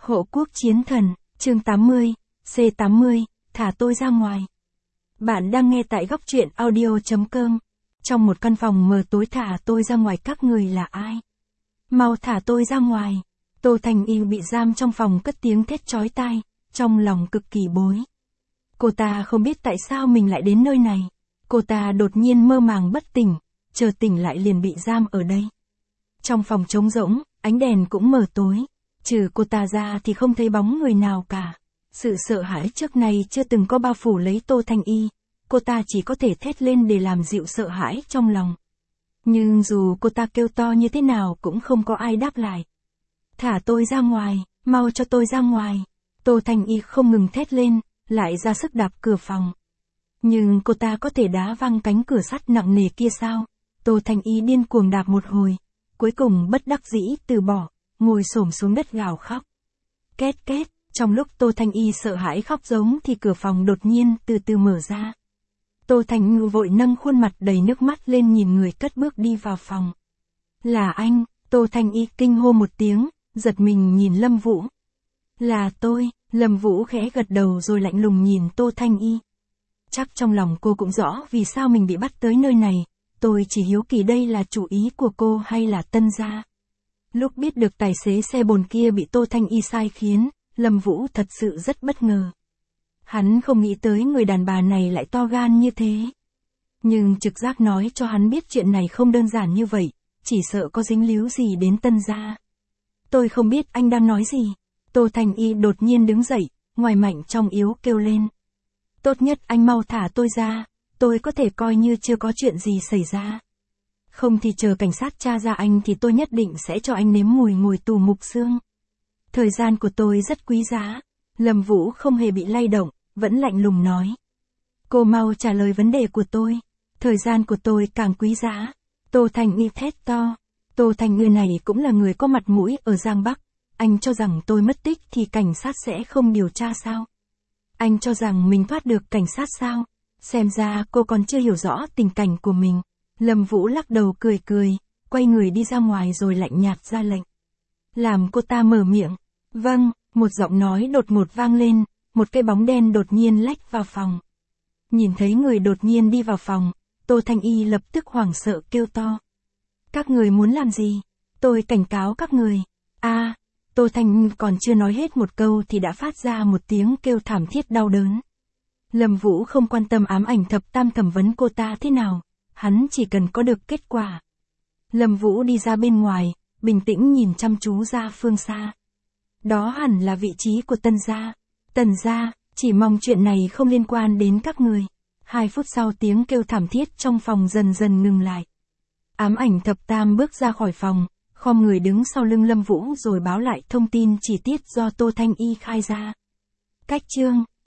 Hộ quốc chiến thần, chương 80, C80, thả tôi ra ngoài. Bạn đang nghe tại góc truyện audio.com. Trong một căn phòng mờ tối, thả tôi ra ngoài, các người là ai? Mau thả tôi ra ngoài. Tô Thành Y bị giam trong phòng cất tiếng thét chói tai, trong lòng cực kỳ bối. Cô ta không biết tại sao mình lại đến nơi này. Cô ta đột nhiên mơ màng bất tỉnh, chờ tỉnh lại liền bị giam ở đây. Trong phòng trống rỗng, ánh đèn cũng mờ tối. Trừ cô ta ra thì không thấy bóng người nào cả. Sự sợ hãi trước nay chưa từng có bao phủ lấy Tô Thành Y. Cô ta chỉ có thể thét lên để làm dịu sợ hãi trong lòng. Nhưng dù cô ta kêu to như thế nào cũng không có ai đáp lại. Thả tôi ra ngoài, mau cho tôi ra ngoài. Tô Thành Y không ngừng thét lên, lại ra sức đạp cửa phòng. Nhưng cô ta có thể đá văng cánh cửa sắt nặng nề kia sao? Tô Thành Y điên cuồng đạp một hồi, cuối cùng bất đắc dĩ từ bỏ, ngồi xổm xuống đất gào khóc. Két két, trong lúc Tô Thành Y sợ hãi khóc giống thì cửa phòng đột nhiên từ từ mở ra. Tô Thành Ngư vội nâng khuôn mặt đầy nước mắt lên nhìn người cất bước đi vào phòng. Là anh, Tô Thành Y kinh hô một tiếng, giật mình nhìn Lâm Vũ. Là tôi, Lâm Vũ khẽ gật đầu rồi lạnh lùng nhìn Tô Thành Y. Chắc trong lòng cô cũng rõ vì sao mình bị bắt tới nơi này, tôi chỉ hiếu kỳ đây là chủ ý của cô hay là Tân gia. Lúc biết được tài xế xe bồn kia bị Tô Thành Y sai khiến, Lâm Vũ thật sự rất bất ngờ. Hắn không nghĩ tới người đàn bà này lại to gan như thế. Nhưng trực giác nói cho hắn biết chuyện này không đơn giản như vậy, chỉ sợ có dính líu gì đến Tân gia. Tôi không biết anh đang nói gì. Tô Thành Y đột nhiên đứng dậy, ngoài mạnh trong yếu kêu lên. Tốt nhất anh mau thả tôi ra, tôi có thể coi như chưa có chuyện gì xảy ra. Không thì chờ cảnh sát tra ra anh thì tôi nhất định sẽ cho anh nếm mùi ngồi tù mục xương. Thời gian của tôi rất quý giá. Lâm Vũ không hề bị lay động, vẫn lạnh lùng nói. Cô mau trả lời vấn đề của tôi. Thời gian của tôi càng quý giá. Tô Thành Y thét to. Tô Thành Y này cũng là người có mặt mũi ở Giang Bắc. Anh cho rằng tôi mất tích thì cảnh sát sẽ không điều tra sao? Anh cho rằng mình thoát được cảnh sát sao? Xem ra cô còn chưa hiểu rõ tình cảnh của mình. Lâm Vũ lắc đầu cười cười, quay người đi ra ngoài rồi lạnh nhạt ra lệnh. Làm cô ta mở miệng. Vâng, một giọng nói đột ngột vang lên, một cái bóng đen đột nhiên lách vào phòng. Nhìn thấy người đột nhiên đi vào phòng, Tô Thành Y lập tức hoảng sợ kêu to. Các người muốn làm gì? Tôi cảnh cáo các người. Tô Thành còn chưa nói hết một câu thì đã phát ra một tiếng kêu thảm thiết đau đớn. Lâm Vũ không quan tâm ám ảnh thập tam thẩm vấn cô ta thế nào, hắn chỉ cần có được kết quả. Lâm Vũ đi ra bên ngoài, bình tĩnh nhìn chăm chú ra phương xa. Đó hẳn là vị trí của Tân gia. Tân gia, chỉ mong chuyện này không liên quan đến các người. 2 phút sau tiếng kêu thảm thiết trong phòng dần dần ngừng lại. Ám ảnh thập tam bước ra khỏi phòng, khom người đứng sau lưng Lâm Vũ rồi báo lại thông tin chi tiết do Tô Thành Y khai ra. Cách chương